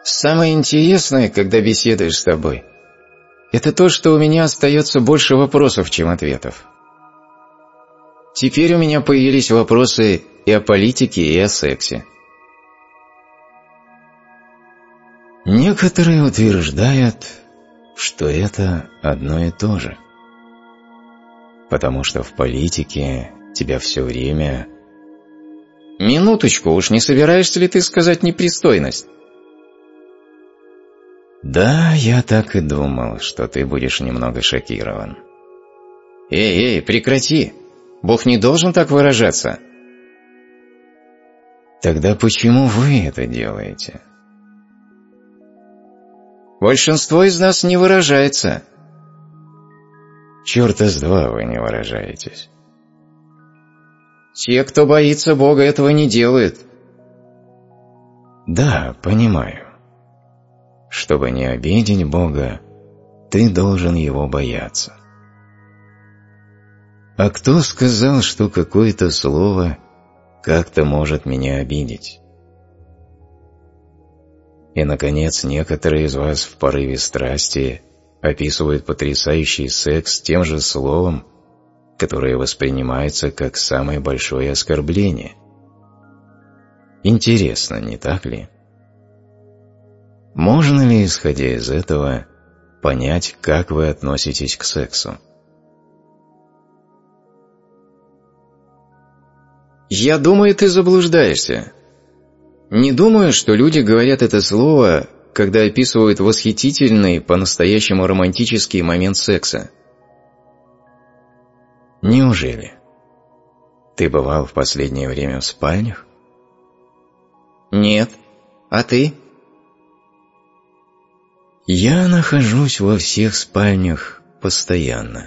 Самое интересное, когда беседуешь с тобой, это то, что у меня остается больше вопросов, чем ответов. Теперь у меня появились вопросы и о политике, и о сексе. Некоторые утверждают, что это одно и то же, потому что в политике тебя все время... Минуточку, уж не собираешься ли ты сказать непристойность? Да, я так и думал, что ты будешь немного шокирован. Эй, прекрати! Бог не должен так выражаться. Тогда почему вы это делаете? Большинство из нас не выражается. Черта с два вы не выражаетесь. Те, кто боится Бога, этого не делают. Да, понимаю. Чтобы не обидеть Бога, ты должен Его бояться. А кто сказал, что какое-то слово как-то может меня обидеть? И, наконец, некоторые из вас в порыве страсти описывают потрясающий секс тем же словом, которое воспринимается как самое большое оскорбление. Интересно, не так ли? Можно ли, исходя из этого, понять, как вы относитесь к сексу? Я думаю, ты заблуждаешься. Не думаю, что люди говорят это слово, когда описывают восхитительный, по-настоящему романтический момент секса. Неужели? Ты бывал в последнее время в спальнях? Нет. А ты? Я нахожусь во всех спальнях постоянно.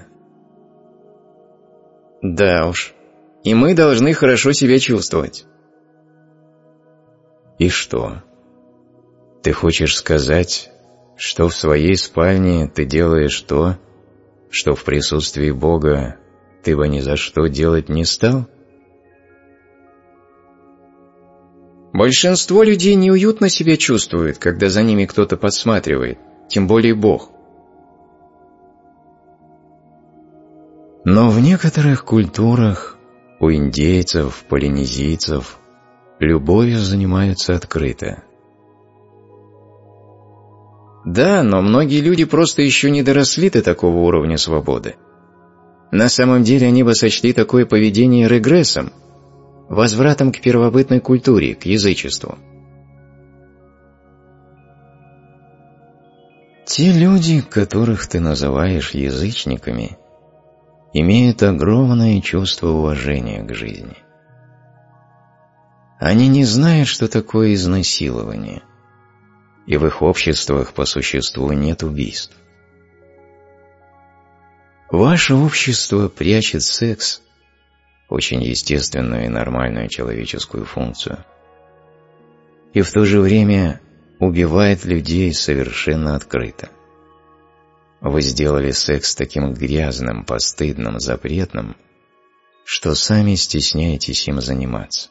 Да уж. И мы должны хорошо себя чувствовать. И что? Ты хочешь сказать, что в своей спальне ты делаешь то, что в присутствии Бога ты бы ни за что делать не стал? Большинство людей неуютно себя чувствует, когда за ними кто-то подсматривает, тем более Бог. Но в некоторых культурах, у индейцев, полинезийцев, любовью занимаются открыто. Да, но многие люди просто еще не доросли до такого уровня свободы. На самом деле они бы сочли такое поведение регрессом, возвратом к первобытной культуре, к язычеству. Те люди, которых ты называешь язычниками, имеют огромное чувство уважения к жизни. Они не знают, что такое изнасилование, и в их обществах по существу нет убийств. Ваше общество прячет секс, очень естественную и нормальную человеческую функцию, и в то же время убивает людей совершенно открыто. Вы сделали секс таким грязным, постыдным, запретным, что сами стесняетесь им заниматься.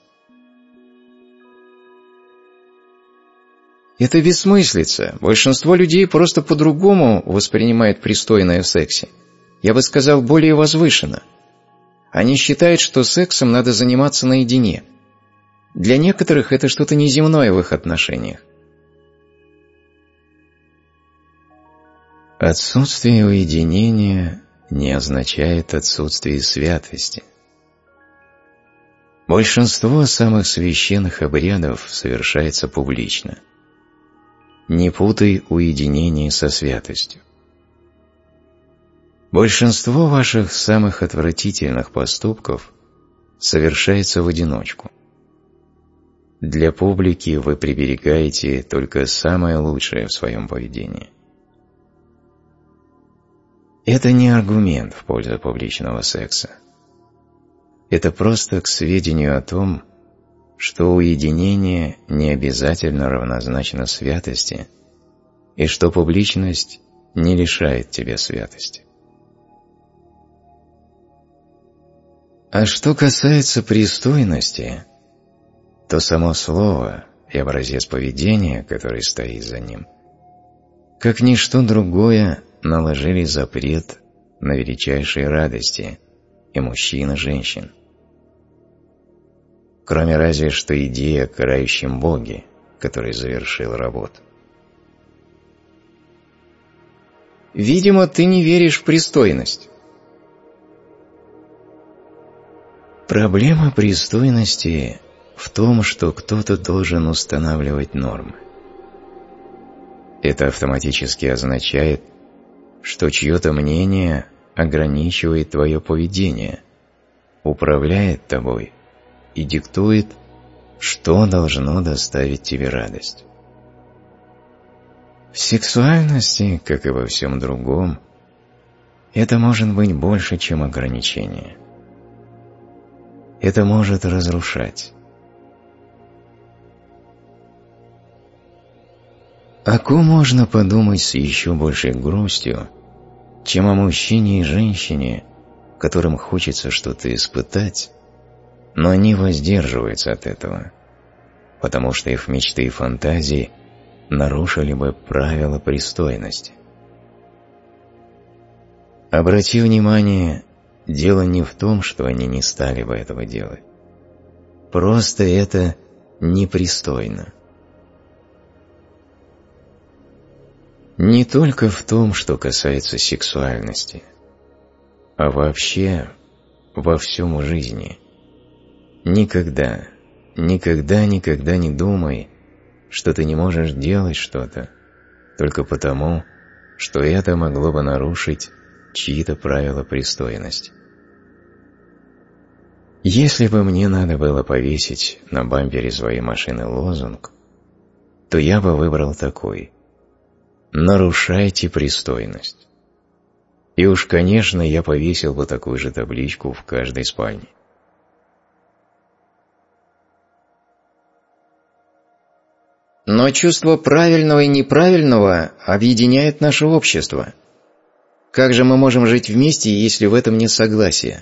Это бессмыслица. Большинство людей просто по-другому воспринимают пристойное в сексе. Я бы сказал, более возвышенно. Они считают, что сексом надо заниматься наедине. Для некоторых это что-то неземное в их отношениях. Отсутствие уединения не означает отсутствие святости. Большинство самых священных обрядов совершается публично. Не путай уединение со святостью. Большинство ваших самых отвратительных поступков совершается в одиночку. Для публики вы приберегаете только самое лучшее в своем поведении. Это не аргумент в пользу публичного секса. Это просто к сведению о том, что уединение не обязательно равнозначно святости, и что публичность не лишает тебя святости. А что касается пристойности, то само слово и образец поведения, который стоит за ним, как ничто другое наложили запрет на величайшие радости и мужчин, и женщин. Кроме разве что идеи о карающем Боге, который завершил работу. Видимо, ты не веришь в пристойность. Проблема пристойности в том, что кто-то должен устанавливать нормы. Это автоматически означает, что чье-то мнение ограничивает твое поведение, управляет тобой и диктует, что должно доставить тебе радость. В сексуальности, как и во всем другом, это может быть больше, чем ограничение. Это может разрушать. О ком можно подумать с еще большей грустью, чем о мужчине и женщине, которым хочется что-то испытать, но они воздерживаются от этого, потому что их мечты и фантазии нарушили бы правила пристойности. Обрати внимание, дело не в том, что они не стали бы этого делать. Просто это непристойно. Не только в том, что касается сексуальности, а вообще во всем в жизни. Никогда, никогда не думай, что ты не можешь делать что-то только потому, что это могло бы нарушить чьи-то правила пристойности. Если бы мне надо было повесить на бампере своей машины лозунг, то я бы выбрал такой: «Нарушайте пристойность». И уж, конечно, я повесил бы такую же табличку в каждой спальне. Но чувство правильного и неправильного объединяет наше общество. Как же мы можем жить вместе, если в этом нет согласия?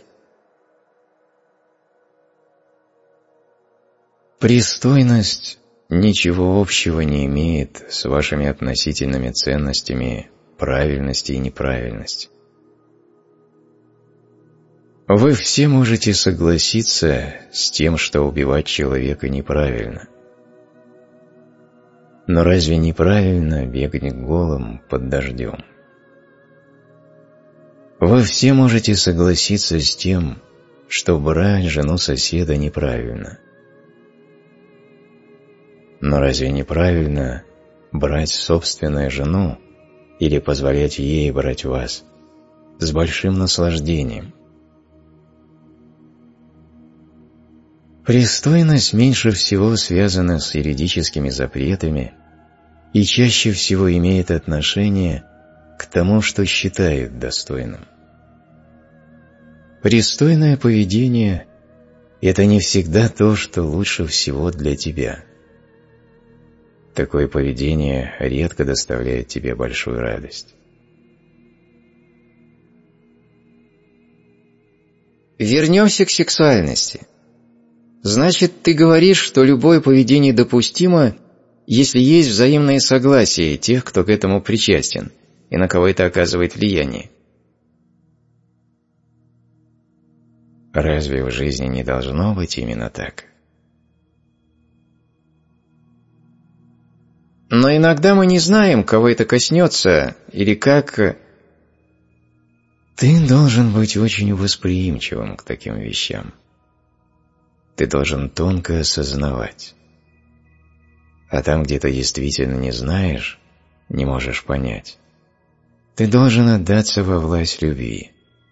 Пристойность ничего общего не имеет с вашими относительными ценностями правильности и неправильности. Вы все можете согласиться с тем, что убивать человека неправильно. Но разве неправильно бегать голым под дождем? Вы все можете согласиться с тем, что брать жену соседа неправильно. Но разве неправильно брать собственную жену или позволять ей брать вас с большим наслаждением? Пристойность меньше всего связана с юридическими запретами и чаще всего имеет отношение к тому, что считают достойным. Пристойное поведение – это не всегда то, что лучше всего для тебя. Такое поведение редко доставляет тебе большую радость. Вернемся к сексуальности. Значит, ты говоришь, что любое поведение допустимо, если есть взаимное согласие тех, кто к этому причастен, и на кого это оказывает влияние. Разве в жизни не должно быть именно так? Но иногда мы не знаем, кого это коснется, или как... Ты должен быть очень восприимчивым к таким вещам. Ты должен тонко осознавать. А там, где ты действительно не знаешь, не можешь понять, ты должен отдаться во власть любви.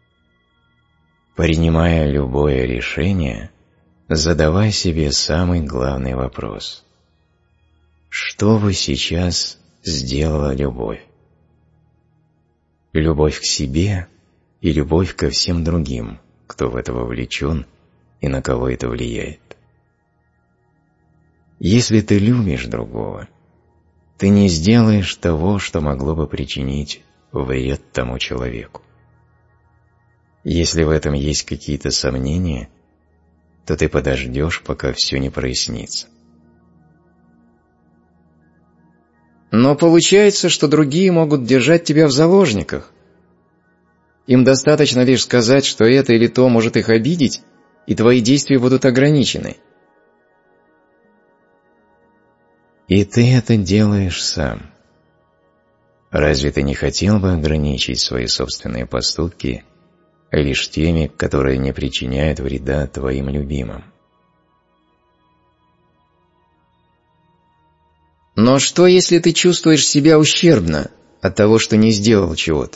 Принимая любое решение, задавай себе самый главный вопрос. Что бы сейчас сделала любовь? Любовь к себе и любовь ко всем другим, кто в это вовлечен и на кого это влияет. Если ты любишь другого, ты не сделаешь того, что могло бы причинить вред тому человеку. Если в этом есть какие-то сомнения, то ты подождешь, пока все не прояснится. Но получается, что другие могут держать тебя в заложниках. Им достаточно лишь сказать, что это или то может их обидеть, и твои действия будут ограничены. И ты это делаешь сам. Разве ты не хотел бы ограничить свои собственные поступки лишь теми, которые не причиняют вреда твоим любимым? Но что, если ты чувствуешь себя ущербно от того, что не сделал чего-то?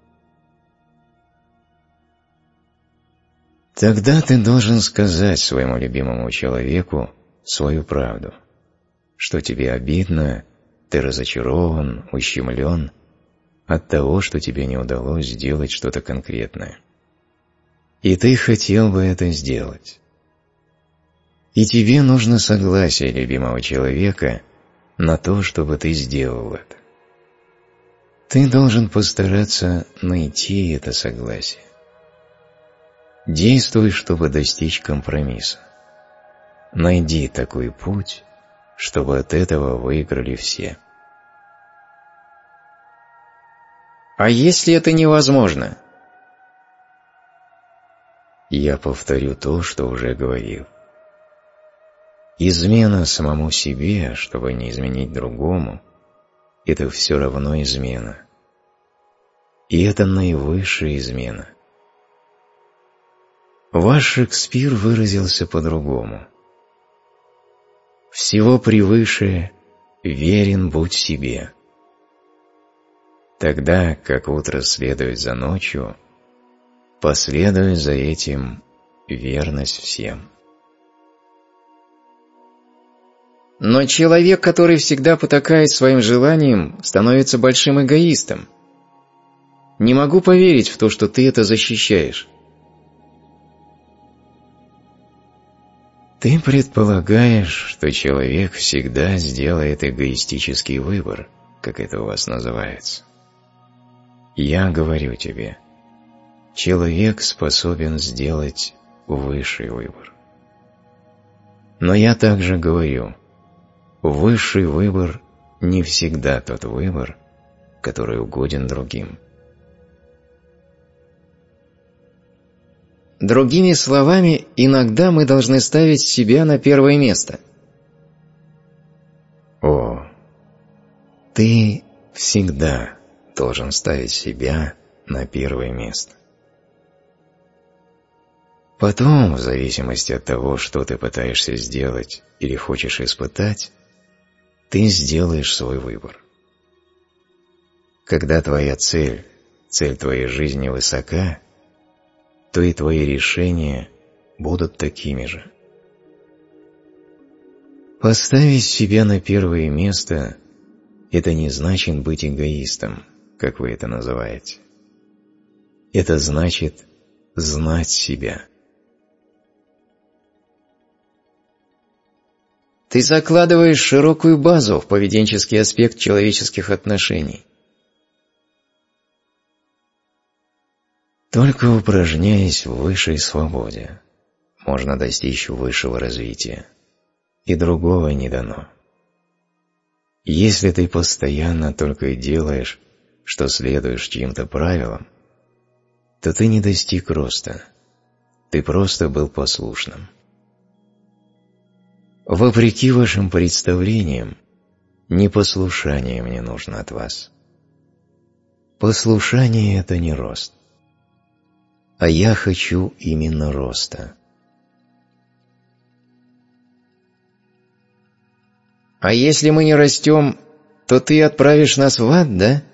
Тогда ты должен сказать своему любимому человеку свою правду, что тебе обидно, ты разочарован, ущемлен от того, что тебе не удалось сделать что-то конкретное. И ты хотел бы это сделать. И тебе нужно согласие любимого человека на то, чтобы ты сделал это. Ты должен постараться найти это согласие. Действуй, чтобы достичь компромисса. Найди такой путь, чтобы от этого выиграли все. А если это невозможно? Я повторю то, что уже говорил. Измена самому себе, чтобы не изменить другому, это все равно измена. И это наивысшая измена. Ваш Шекспир выразился по-другому. Всего превыше верен будь себе. Тогда, как утро следует за ночью, последует за этим верность всем. Но человек, который всегда потакает своим желаниям, становится большим эгоистом. Не могу поверить в то, что ты это защищаешь. Ты предполагаешь, что человек всегда сделает эгоистический выбор, как это у вас называется. Я говорю тебе, человек способен сделать высший выбор. Но я также говорю, высший выбор не всегда тот выбор, который угоден другим. Другими словами, иногда мы должны ставить себя на первое место. О, ты всегда должен ставить себя на первое место. Потом, в зависимости от того, что ты пытаешься сделать или хочешь испытать, ты сделаешь свой выбор. Когда твоя цель твоей жизни высока, то и твои решения будут такими же. Поставить себя на первое место – это не значит быть эгоистом, как вы это называете. Это значит знать себя. Ты закладываешь широкую базу в поведенческий аспект человеческих отношений. Только упражняясь в высшей свободе, можно достичь высшего развития, и другого не дано. Если ты постоянно только и делаешь, что следуешь чьим-то правилам, то ты не достиг роста, ты просто был послушным. Вопреки вашим представлениям, непослушание мне нужно от вас. Послушание – это не рост. А я хочу именно роста. А если мы не растем, то ты отправишь нас в ад, да?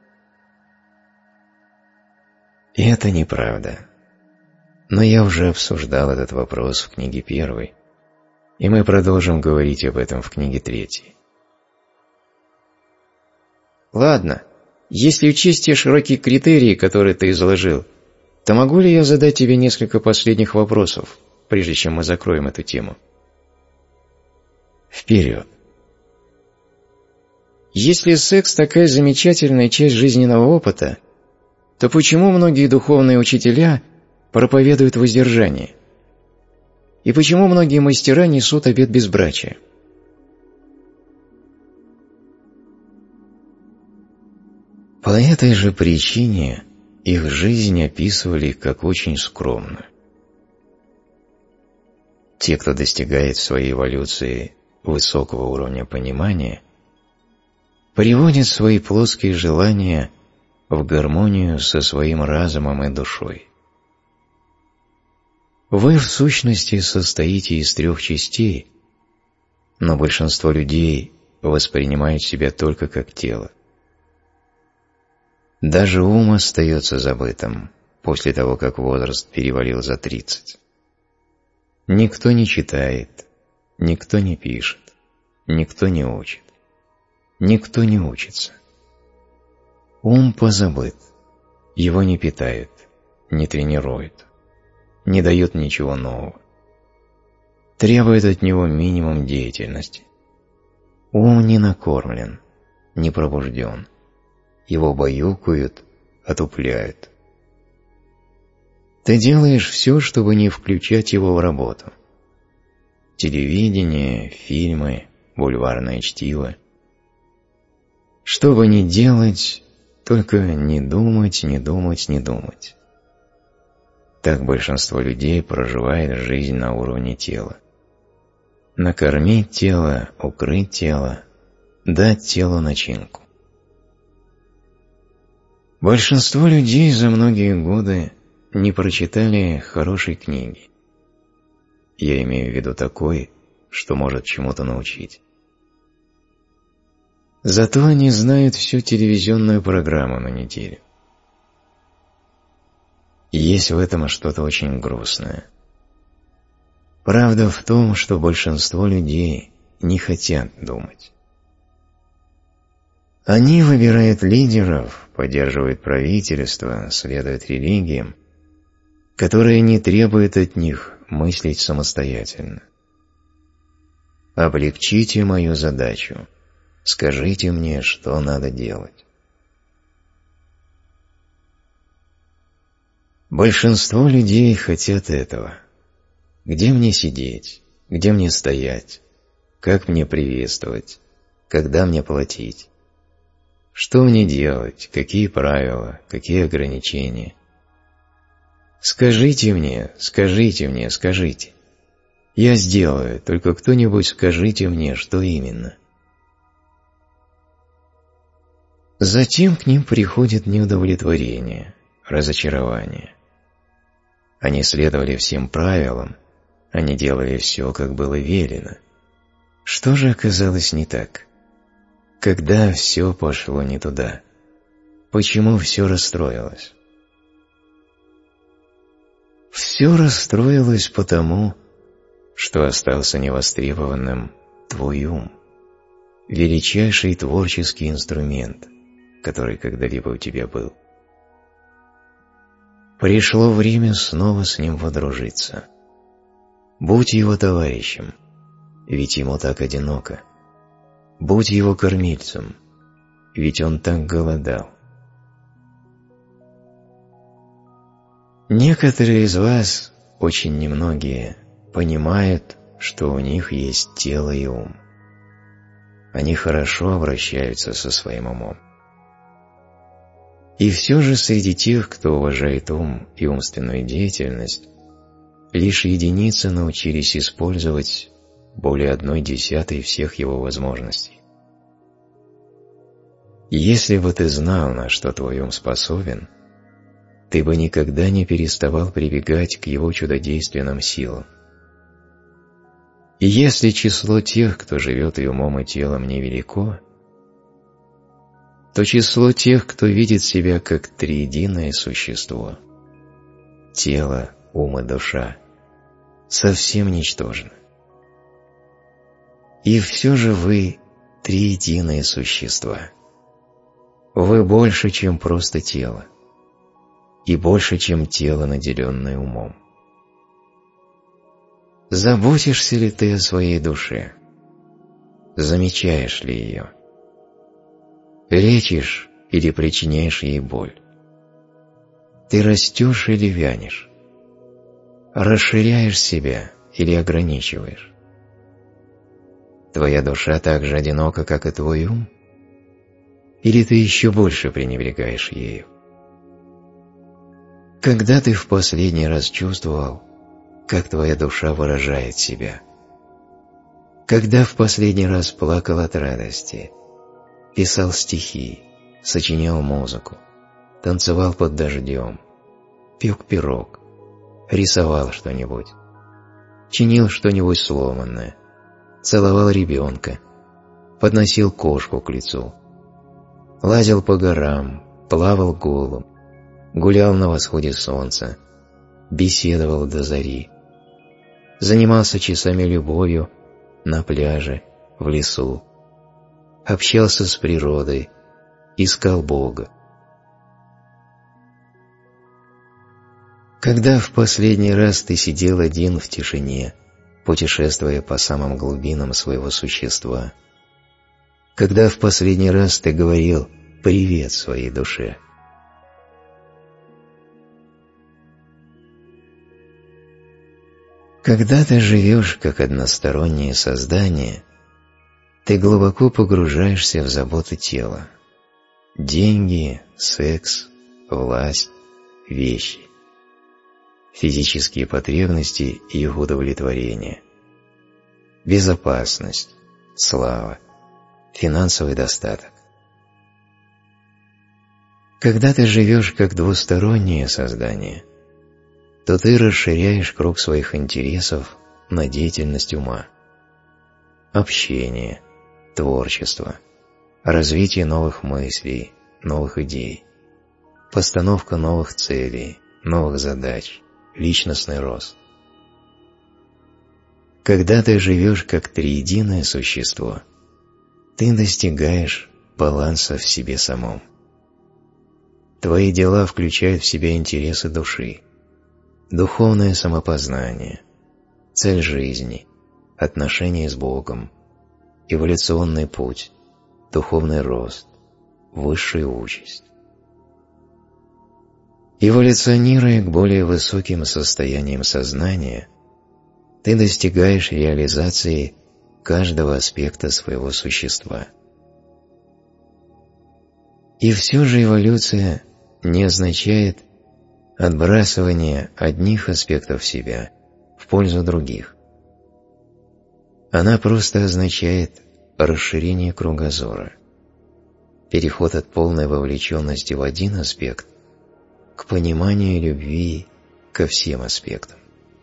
И это неправда. Но я уже обсуждал этот вопрос в книге 1, и мы продолжим говорить об этом в книге 3. Ладно, если учесть те широкие критерии, которые ты изложил, то могу ли я задать тебе несколько последних вопросов, прежде чем мы закроем эту тему? Вперед! Если секс такая замечательная часть жизненного опыта, то почему многие духовные учителя проповедуют воздержание? И почему многие мастера несут обет безбрачия? По этой же причине их жизнь описывали как очень скромную. Те, кто достигает в своей эволюции высокого уровня понимания, приводят свои плоские желания в гармонию со своим разумом и душой. Вы в сущности состоите из 3 частей, но большинство людей воспринимают себя только как тело. Даже ум остается забытым после того, как возраст перевалил за 30. Никто не читает, никто не пишет, никто не учит, никто не учится. Ум позабыт, его не питают, не тренируют, не дают ничего нового. Требует от него минимум деятельности. Ум не накормлен, не пробужден. Его баюкают, отупляют. Ты делаешь все, чтобы не включать его в работу. Телевидение, фильмы, бульварное чтиво. Что бы ни делать, только не думать, не думать, не думать. Так большинство людей проживает жизнь на уровне тела. Накормить тело, укрыть тело, дать телу начинку. Большинство людей за многие годы не прочитали хорошей книги. Я имею в виду такой, что может чему-то научить. Зато они знают всю телевизионную программу на неделю. Есть в этом что-то очень грустное. Правда в том, что большинство людей не хотят думать. Они выбирают лидеров, поддерживают правительство, следуют религиям, которые не требуют от них мыслить самостоятельно. Облегчите мою задачу, скажите мне, что надо делать. Большинство людей хотят этого. Где мне сидеть, где мне стоять, как мне приветствовать, когда мне платить. Что мне делать, какие правила, какие ограничения? Скажите мне, скажите мне, скажите. Я сделаю, только кто-нибудь скажите мне, что именно. Затем к ним приходит неудовлетворение, разочарование. Они следовали всем правилам, они делали все, как было велено. Что же оказалось не так? Когда все пошло не туда? Почему все расстроилось? Все расстроилось потому, что остался невостребованным твой ум, величайший творческий инструмент, который когда-либо у тебя был. Пришло время снова с ним водружиться. Будь его товарищем, ведь ему так одиноко. Будь его кормильцем, ведь он так голодал. Некоторые из вас, очень немногие, понимают, что у них есть тело и ум. Они хорошо обращаются со своим умом. И все же среди тех, кто уважает ум и умственную деятельность, лишь единицы научились использовать более 1/10 всех его возможностей. Если бы ты знал, на что твой ум способен, ты бы никогда не переставал прибегать к его чудодейственным силам. И если число тех, кто живет и умом, и телом, невелико, то число тех, кто видит себя как триединое существо – тело, ум и душа – совсем ничтожно. И все же вы триединые существа. Вы больше, чем просто тело, и больше, чем тело, наделенное умом. Заботишься ли ты о своей душе? Замечаешь ли ее? Лечишь или причиняешь ей боль? Ты растешь или вянешь? Расширяешь себя или ограничиваешь? Твоя душа так же одинока, как и твой ум? Или ты еще больше пренебрегаешь ею? Когда ты в последний раз чувствовал, как твоя душа выражает себя? Когда в последний раз плакал от радости, писал стихи, сочинял музыку, танцевал под дождем, пек пирог, рисовал что-нибудь, чинил что-нибудь сломанное, целовал ребенка, подносил кошку к лицу, лазил по горам, плавал голым, гулял на восходе солнца, беседовал до зари, занимался часами любовью на пляже, в лесу, общался с природой, искал Бога. Когда в последний раз ты сидел один в тишине, путешествуя по самым глубинам своего существа? Когда в последний раз ты говорил «привет» своей душе? Когда ты живешь как одностороннее создание, ты глубоко погружаешься в заботы тела. Деньги, секс, власть, вещи. Физические потребности и их удовлетворение. Безопасность, слава, финансовый достаток. Когда ты живешь как двустороннее создание, то ты расширяешь круг своих интересов на деятельность ума. Общение, творчество, развитие новых мыслей, новых идей, постановка новых целей, новых задач, личностный рост. Когда ты живешь как триединое существо, ты достигаешь баланса в себе самом. Твои дела включают в себя интересы души, духовное самопознание, цель жизни, отношения с Богом, эволюционный путь, духовный рост, высшая участь. Эволюционируя к более высоким состояниям сознания, ты достигаешь реализации каждого аспекта своего существа. И все же эволюция не означает отбрасывание одних аспектов себя в пользу других. Она просто означает расширение кругозора, переход от полной вовлеченности в один аспект к пониманию и любви ко всем аспектам.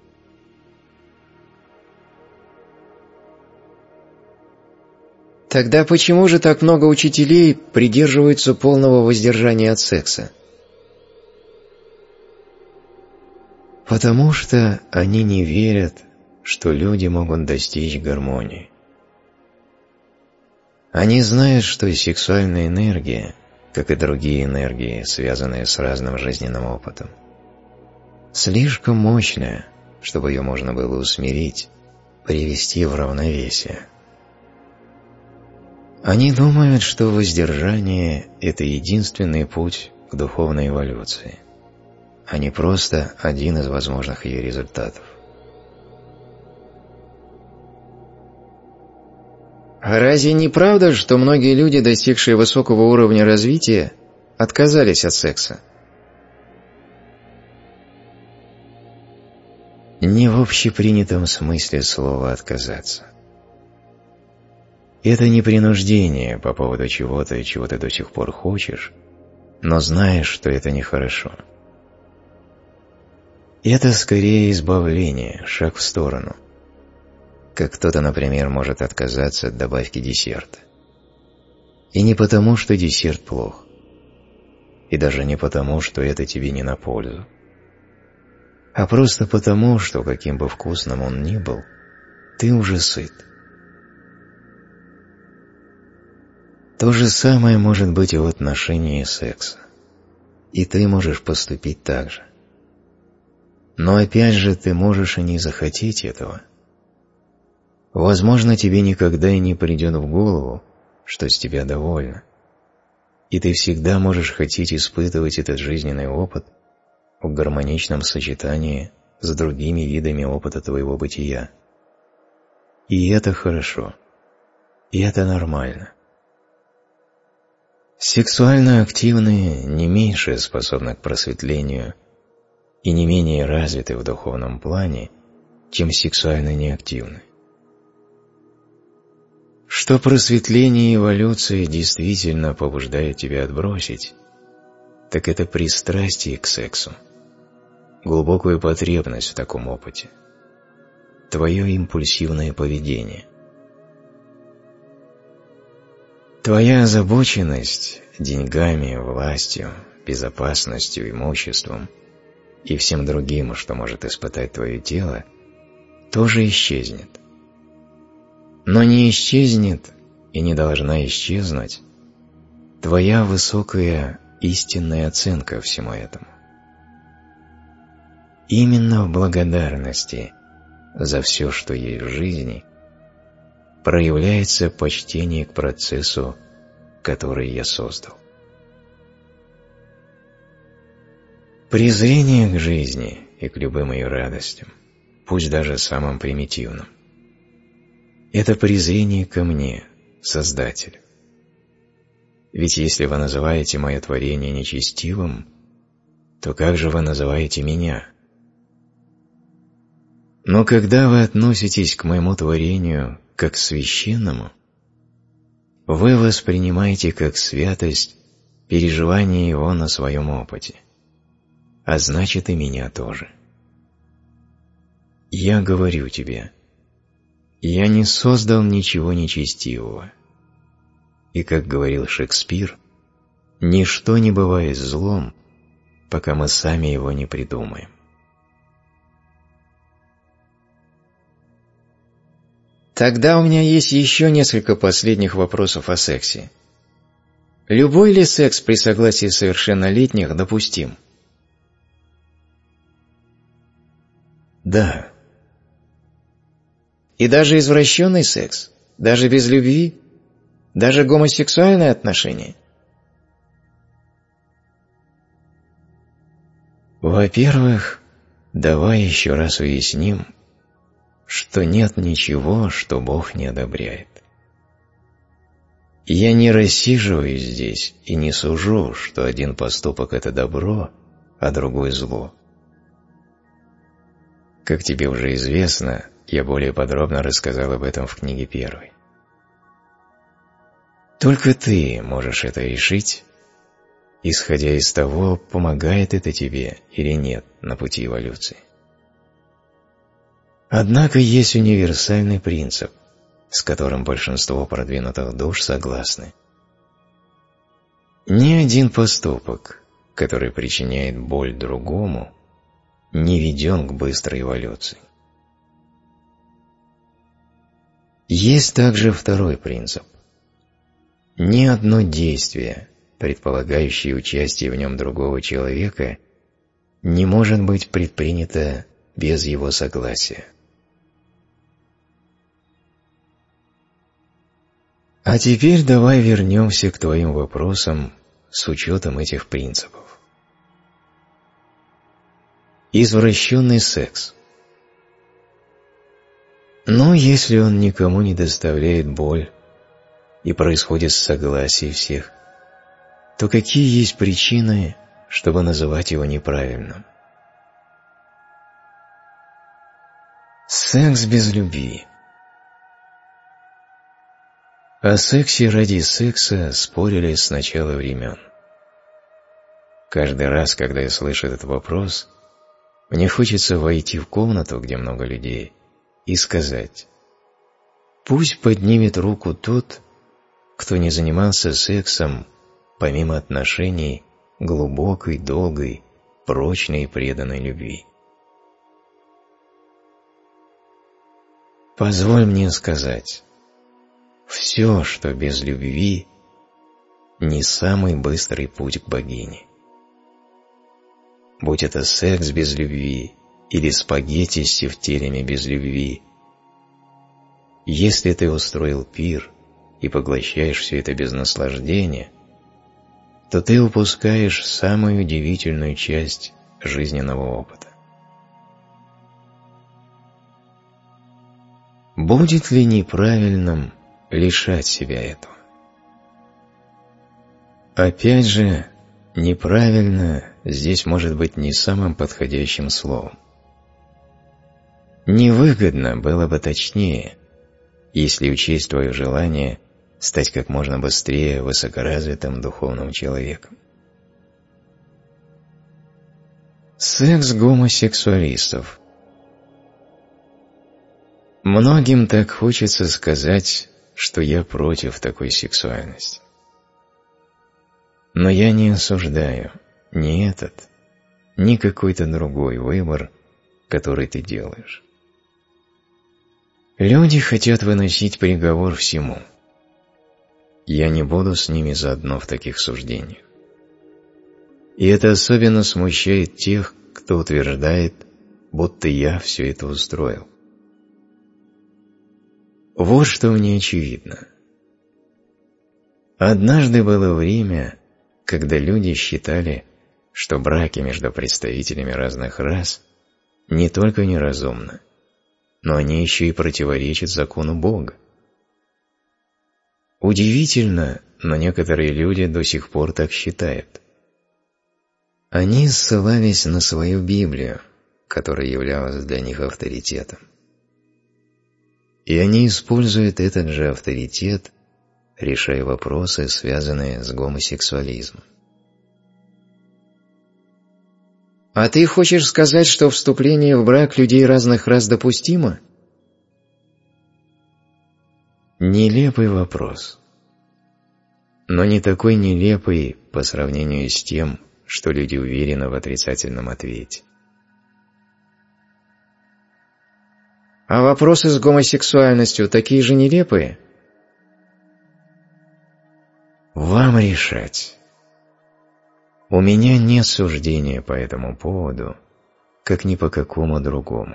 Тогда почему же так много учителей придерживаются полного воздержания от секса? Потому что они не верят, что люди могут достичь гармонии. Они знают, что сексуальная энергия, как и другие энергии, связанные с разным жизненным опытом, слишком мощная, чтобы ее можно было усмирить, привести в равновесие. Они думают, что воздержание – это единственный путь к духовной эволюции, а не просто один из возможных ее результатов. А разве не правда, что многие люди, достигшие высокого уровня развития, отказались от секса? Не в общепринятом смысле слова «отказаться». Это не принуждение по поводу чего-то, чего ты до сих пор хочешь, но знаешь, что это нехорошо. Это скорее избавление, шаг в сторону. Как кто-то, например, может отказаться от добавки десерта. И не потому, что десерт плох. И даже не потому, что это тебе не на пользу. А просто потому, что, каким бы вкусным он ни был, ты уже сыт. То же самое может быть и в отношении секса. И ты можешь поступить так же. Но опять же, ты можешь и не захотеть этого. Возможно, тебе никогда и не придет в голову, что с тебя довольно. И ты всегда можешь хотеть испытывать этот жизненный опыт в гармоничном сочетании с другими видами опыта твоего бытия. И это хорошо. И это нормально. Сексуально активные не меньше способны к просветлению и не менее развиты в духовном плане, чем сексуально неактивные. Что просветление и эволюция действительно побуждают тебя отбросить, так это пристрастие к сексу, глубокую потребность в таком опыте, твое импульсивное поведение. Твоя озабоченность деньгами, властью, безопасностью, имуществом и всем другим, что может испытать твое тело, тоже исчезнет. Но не исчезнет и не должна исчезнуть твоя высокая истинная оценка всему этому. Именно в благодарности за все, что есть в жизни, проявляется почтение к процессу, который я создал. Презрение к жизни и к любым ее радостям, пусть даже самым примитивным, это презрение ко мне, Создателю. Ведь если вы называете мое творение нечестивым, то как же вы называете меня? Но когда вы относитесь к моему творению как к священному, вы воспринимаете как святость переживание его на своем опыте, а значит и меня тоже. Я говорю тебе, я не создал ничего нечестивого. И, как говорил Шекспир, ничто не бывает злом, пока мы сами его не придумаем. Тогда у меня есть еще несколько последних вопросов о сексе. Любой ли секс при согласии совершеннолетних допустим? Да. И даже извращенный секс? Даже без любви? Даже гомосексуальные отношения? Во-первых, давай еще раз уясним, что нет ничего, что Бог не одобряет. Я не рассиживаюсь здесь и не сужу, что один поступок – это добро, а другой – зло. Как тебе уже известно, я более подробно рассказал об этом в книге 1. Только ты можешь это решить, исходя из того, помогает это тебе или нет на пути эволюции. Однако есть универсальный принцип, с которым большинство продвинутых душ согласны. Ни один поступок, который причиняет боль другому, не веден к быстрой эволюции. Есть также второй принцип. Ни одно действие, предполагающее участие в нем другого человека, не может быть предпринято без его согласия. А теперь давай вернемся к твоим вопросам с учетом этих принципов. Извращенный секс. Но если он никому не доставляет боль и происходит с согласия всех, то какие есть причины, чтобы называть его неправильным? Секс без любви. О сексе ради секса спорили с начала времен. Каждый раз, когда я слышу этот вопрос, мне хочется войти в комнату, где много людей, и сказать: пусть поднимет руку тот, кто не занимался сексом помимо отношений глубокой, долгой, прочной и преданной любви. Позволь мне сказать, все, что без любви, не самый быстрый путь к богине. Будь это секс без любви или спагетти с тефтелями без любви, если ты устроил пир и поглощаешь все это без наслаждения, то ты упускаешь самую удивительную часть жизненного опыта. Будет ли неправильным лишать себя этого? Опять же, неправильно здесь может быть не самым подходящим словом. Невыгодно было бы точнее, если учесть твое желание стать как можно быстрее высокоразвитым духовным человеком. Секс гомосексуалистов. Многим так хочется сказать, что я против такой сексуальности. Но я не осуждаю ни этот, ни какой-то другой выбор, который ты делаешь. Люди хотят выносить приговор всему. Я не буду с ними заодно в таких суждениях. И это особенно смущает тех, кто утверждает, будто я все это устроил. Вот что мне очевидно. Однажды было время, когда люди считали, что браки между представителями разных рас не только неразумны, но они еще и противоречат закону Бога. Удивительно, но некоторые люди до сих пор так считают. Они ссылались на свою Библию, которая являлась для них авторитетом. И они используют этот же авторитет, решая вопросы, связанные с гомосексуализмом. А ты хочешь сказать, что вступление в брак людей разных рас допустимо? Нелепый вопрос. Но не такой нелепый по сравнению с тем, что люди уверены в отрицательном ответе. А вопросы с гомосексуальностью такие же нелепые? Вам решать. У меня нет суждения по этому поводу, как ни по какому другому.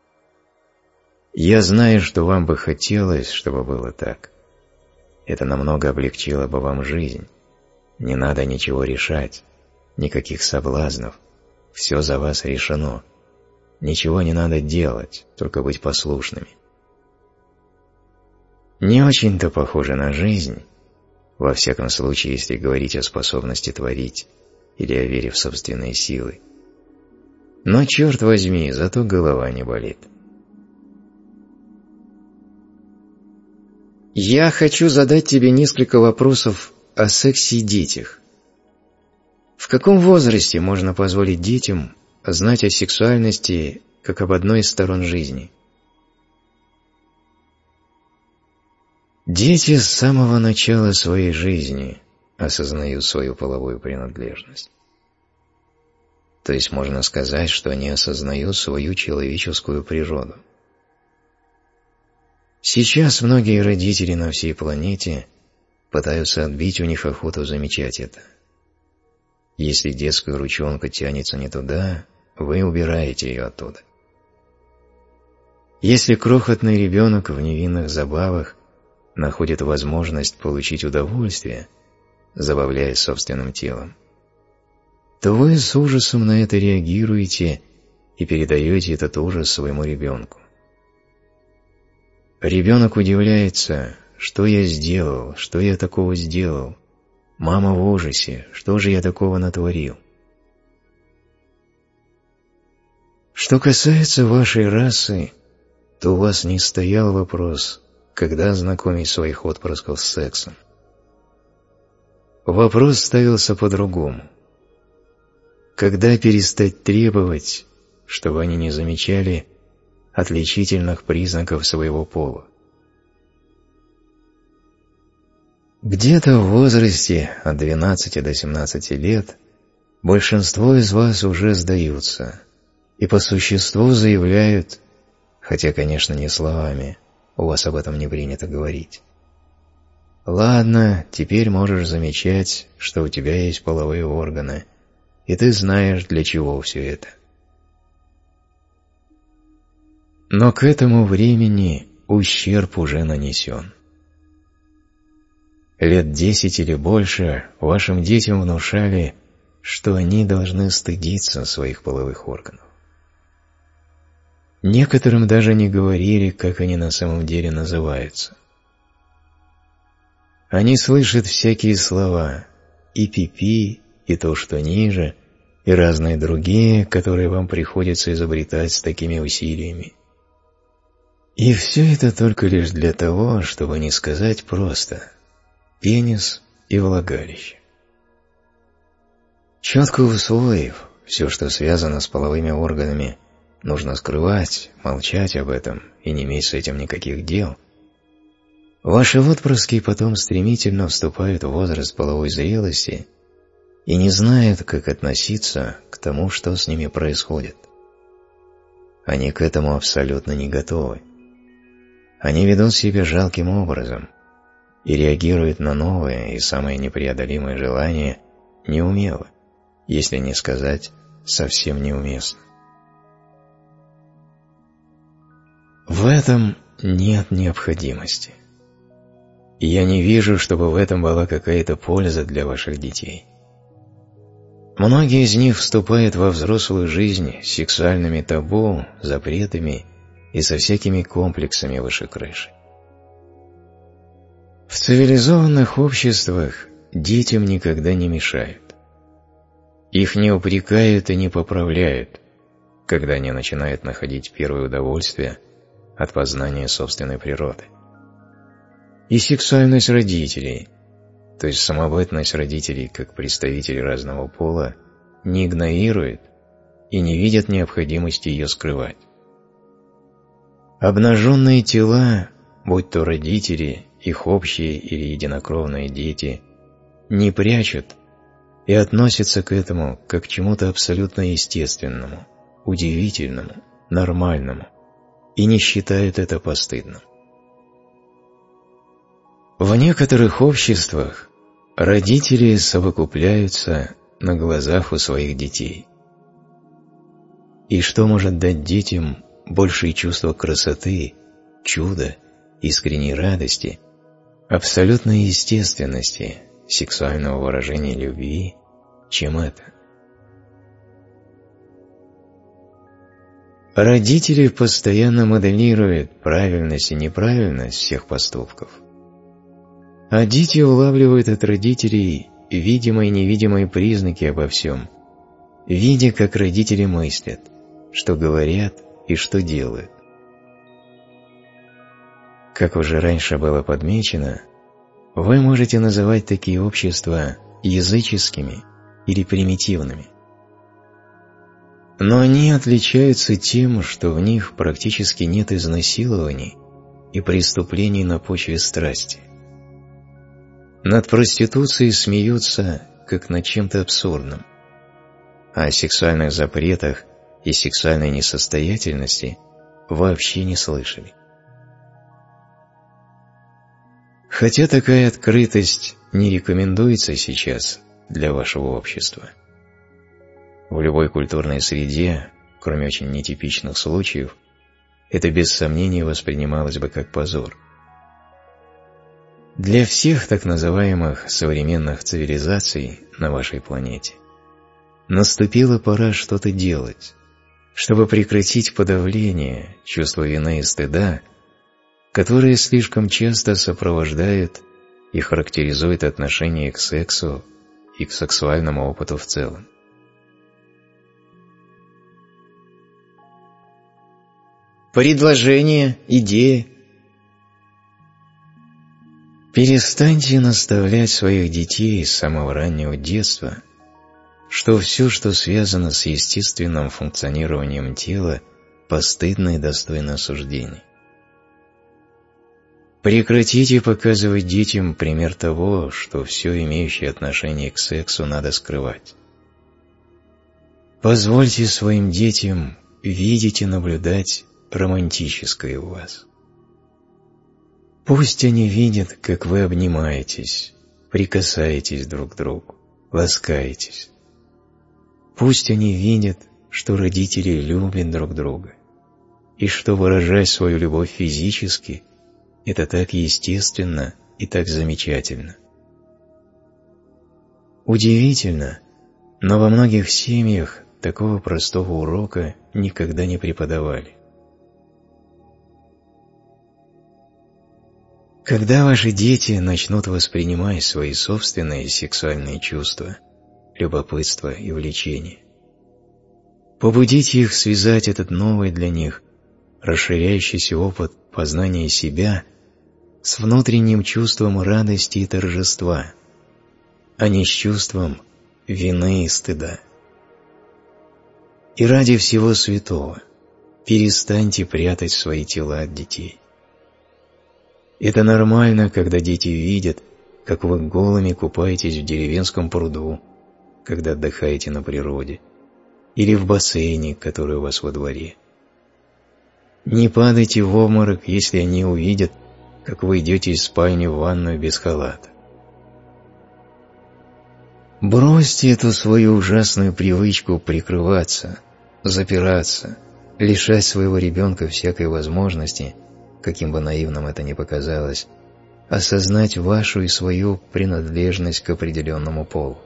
Я знаю, что вам бы хотелось, чтобы было так. Это намного облегчило бы вам жизнь. Не надо ничего решать, никаких соблазнов. Все за вас решено. Ничего не надо делать, только быть послушными. Не очень-то похоже на жизнь, во всяком случае, если говорить о способности творить или о вере в собственные силы. Но, черт возьми, зато голова не болит. Я хочу задать тебе несколько вопросов о сексе и детях. В каком возрасте можно позволить детям знать о сексуальности как об одной из сторон жизни? Дети с самого начала своей жизни осознают свою половую принадлежность. То есть можно сказать, что они осознают свою человеческую природу. Сейчас многие родители на всей планете пытаются отбить у них охоту замечать это. Если детская ручонка тянется не туда, вы убираете ее оттуда. Если крохотный ребенок в невинных забавах находит возможность получить удовольствие, забавляясь собственным телом, то вы с ужасом на это реагируете и передаете этот ужас своему ребенку. Ребенок удивляется, что я сделал, что я такого сделал. Мама в ужасе, что же я такого натворил? Что касается вашей расы, то у вас не стоял вопрос, когда знакомить своих отпрысков с сексом. Вопрос ставился по-другому. Когда перестать требовать, чтобы они не замечали отличительных признаков своего пола? Где-то в возрасте от 12 до 17 лет большинство из вас уже сдаются и по существу заявляют, хотя, конечно, не словами, у вас об этом не принято говорить. Ладно, теперь можешь замечать, что у тебя есть половые органы, и ты знаешь, для чего все это. Но к этому времени ущерб уже нанесен. Лет 10 или больше вашим детям внушали, что они должны стыдиться своих половых органов. Некоторым даже не говорили, как они на самом деле называются. Они слышат всякие слова и пипи, и то, что ниже, и разные другие, которые вам приходится изобретать с такими усилиями. И все это только лишь для того, чтобы не сказать просто «пенис» и «влагалище». Четко усвоив все, что связано с половыми органами, нужно скрывать, молчать об этом и не иметь с этим никаких дел, ваши отпрыски потом стремительно вступают в возраст половой зрелости и не знают, как относиться к тому, что с ними происходит. Они к этому абсолютно не готовы. Они ведут себя жалким образом и реагируют на новое и самое непреодолимое желание неумело, если не сказать совсем неуместно. В этом нет необходимости. И я не вижу, чтобы в этом была какая-то польза для ваших детей. Многие из них вступают во взрослую жизнь с сексуальными табу, запретами и со всякими комплексами выше крыши. В цивилизованных обществах детям никогда не мешают. Их не упрекают и не поправляют, когда они начинают находить первое удовольствие от познания собственной природы. И сексуальность родителей, то есть самобытность родителей как представителей разного пола, не игнорирует и не видят необходимости ее скрывать. Обнаженные тела, будь то родители, их общие или единокровные дети, не прячут и относятся к этому как к чему-то абсолютно естественному, удивительному, нормальному, и не считают это постыдным. В некоторых обществах родители совокупляются на глазах у своих детей. И что может дать детям большее чувство красоты, чуда, искренней радости, абсолютной естественности, сексуального выражения любви, чем это? Родители постоянно моделируют правильность и неправильность всех поступков, а дети улавливают от родителей видимые и невидимые признаки обо всем, видя, как родители мыслят, что говорят и что делают. Как уже раньше было подмечено, вы можете называть такие общества языческими или примитивными. Но они отличаются тем, что в них практически нет изнасилований и преступлений на почве страсти. Над проституцией смеются, как над чем-то абсурдным, а о сексуальных запретах и сексуальной несостоятельности вообще не слышали. Хотя такая открытость не рекомендуется сейчас для вашего общества. В любой культурной среде, кроме очень нетипичных случаев, это без сомнения воспринималось бы как позор. Для всех так называемых современных цивилизаций на вашей планете наступила пора что-то делать, чтобы прекратить подавление, чувство вины и стыда, которые слишком часто сопровождают и характеризуют отношение к сексу и к сексуальному опыту в целом. Предложение, идея. Перестаньте наставлять своих детей с самого раннего детства, что все, что связано с естественным функционированием тела, постыдно и достойно осуждения. Прекратите показывать детям пример того, что все имеющее отношение к сексу надо скрывать. Позвольте своим детям видеть и наблюдать романтическое у вас. Пусть они видят, как вы обнимаетесь, прикасаетесь друг к другу, ласкаетесь. Пусть они видят, что родители любят друг друга, и что выражать свою любовь физически – это так естественно и так замечательно. Удивительно, но во многих семьях такого простого урока никогда не преподавали. Когда ваши дети начнут воспринимать свои собственные сексуальные чувства, любопытство и влечение, побудите их связать этот новый для них, расширяющийся опыт познания себя с внутренним чувством радости и торжества, а не с чувством вины и стыда. И ради всего святого перестаньте прятать свои тела от детей. Это нормально, когда дети видят, как вы голыми купаетесь в деревенском пруду, когда отдыхаете на природе, или в бассейне, который у вас во дворе. Не падайте в обморок, если они увидят, как вы идете из спальни в ванную без халата. Бросьте эту свою ужасную привычку прикрываться, запираться, лишать своего ребенка всякой возможности, каким бы наивным это ни показалось, осознать вашу и свою принадлежность к определенному полу.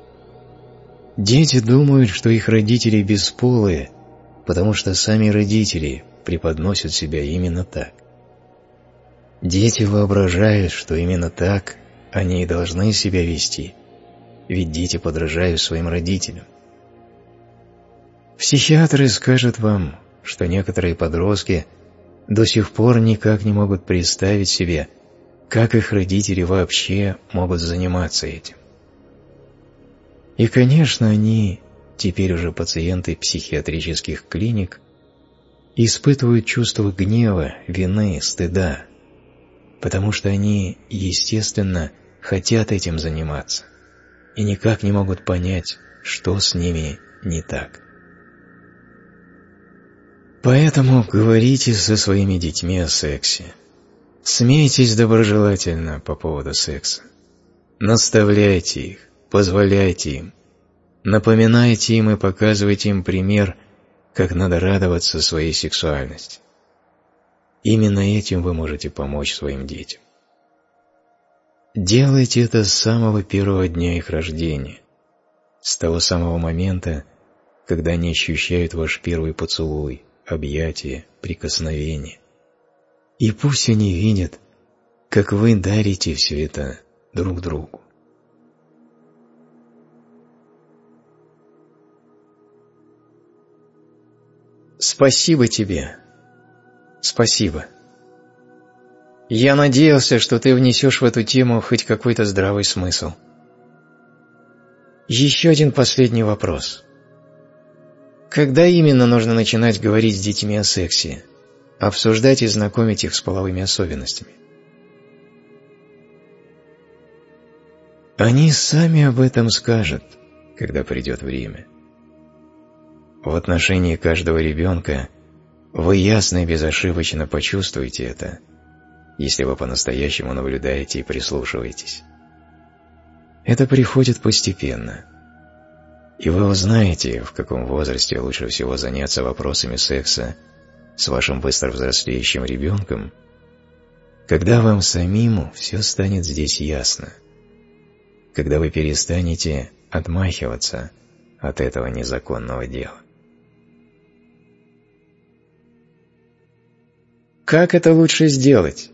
Дети думают, что их родители бесполые, потому что сами родители преподносят себя именно так. Дети воображают, что именно так они и должны себя вести, ведь дети подражают своим родителям. Психиатры скажут вам, что некоторые подростки до сих пор никак не могут представить себе, как их родители вообще могут заниматься этим. И, конечно, они, теперь уже пациенты психиатрических клиник, испытывают чувство гнева, вины, стыда, потому что они, естественно, хотят этим заниматься и никак не могут понять, что с ними не так. Поэтому говорите со своими детьми о сексе. Смейтесь доброжелательно по поводу секса. Наставляйте их, позволяйте им. Напоминайте им и показывайте им пример, как надо радоваться своей сексуальности. Именно этим вы можете помочь своим детям. Делайте это с самого первого дня их рождения, с того самого момента, когда они ощущают ваш первый поцелуй, объятие, прикосновение. И пусть они видят, как вы дарите все это друг другу. Спасибо тебе. Спасибо. Я надеялся, что ты внесешь в эту тему хоть какой-то здравый смысл. Еще один последний вопрос. Когда именно нужно начинать говорить с детьми о сексе, обсуждать и знакомить их с половыми особенностями? Они сами об этом скажут, когда придет время. В отношении каждого ребенка вы ясно и безошибочно почувствуете это, если вы по-настоящему наблюдаете и прислушиваетесь. Это приходит постепенно. И вы узнаете, в каком возрасте лучше всего заняться вопросами секса с вашим быстро взрослеющим ребенком, когда вам самим все станет здесь ясно, когда вы перестанете отмахиваться от этого незаконного дела. Как это лучше сделать?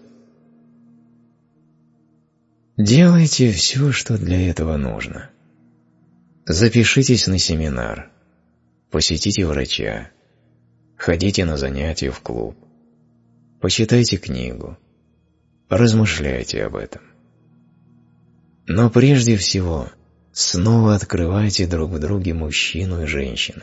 Делайте все, что для этого нужно. Запишитесь на семинар, посетите врача, ходите на занятия в клуб, почитайте книгу, размышляйте об этом. Но прежде всего, снова открывайте друг в друге мужчину и женщину.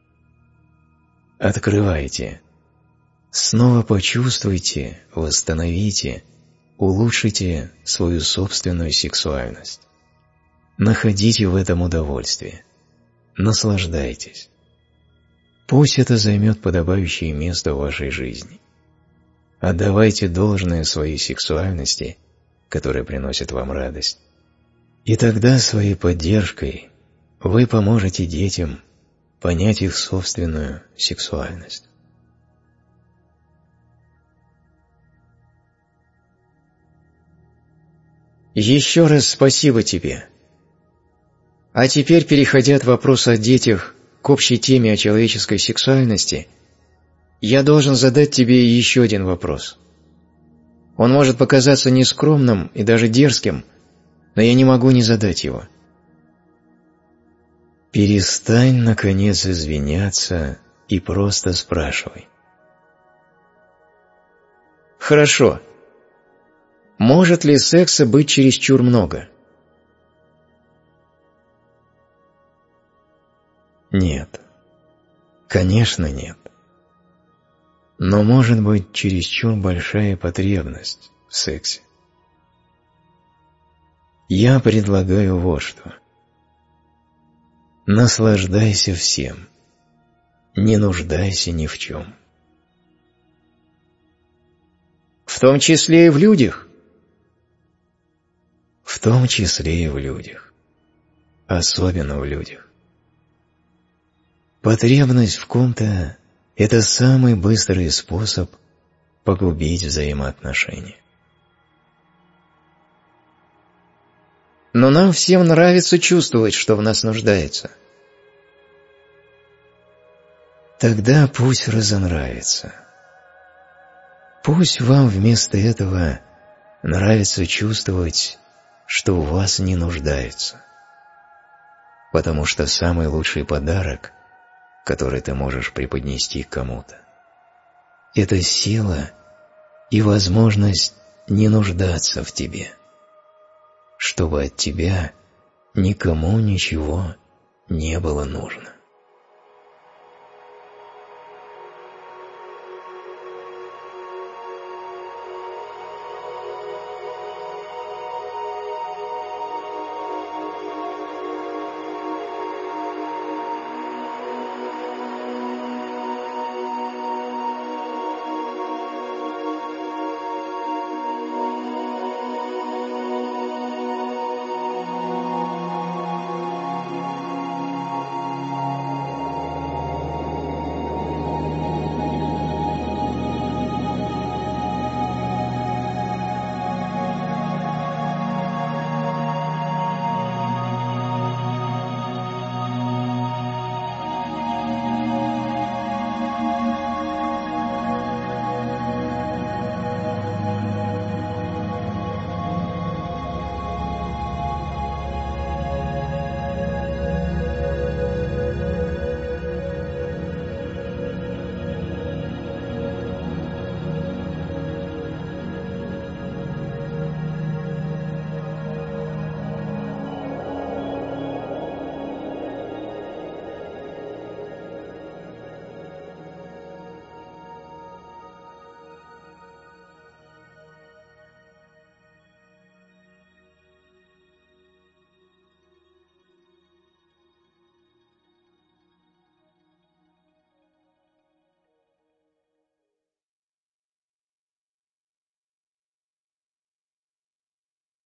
Открывайте. Снова почувствуйте, восстановите, улучшите свою собственную сексуальность. Находите в этом удовольствие. Наслаждайтесь. Пусть это займет подобающее место в вашей жизни. Отдавайте должное своей сексуальности, которая приносит вам радость. И тогда своей поддержкой вы поможете детям понять их собственную сексуальность. Еще раз спасибо тебе. А теперь, переходя от вопроса о детях к общей теме о человеческой сексуальности, я должен задать тебе еще один вопрос. Он может показаться нескромным и даже дерзким, но я не могу не задать его. Перестань, наконец, извиняться и просто спрашивай. Хорошо. Может ли секса быть чересчур много? Нет. Конечно, нет. Но может быть чересчур большая потребность в сексе. Я предлагаю вот что. Наслаждайся всем. Не нуждайся ни в чем. В том числе и в людях? В том числе и в людях. Особенно в людях. Потребность в ком-то – это самый быстрый способ погубить взаимоотношения. Но нам всем нравится чувствовать, что в нас нуждается. Тогда пусть разонравится. Пусть вам вместо этого нравится чувствовать, что в вас не нуждаются. Потому что самый лучший подарок, который ты можешь преподнести кому-то, это сила и возможность не нуждаться в тебе, чтобы от тебя никому ничего не было нужно.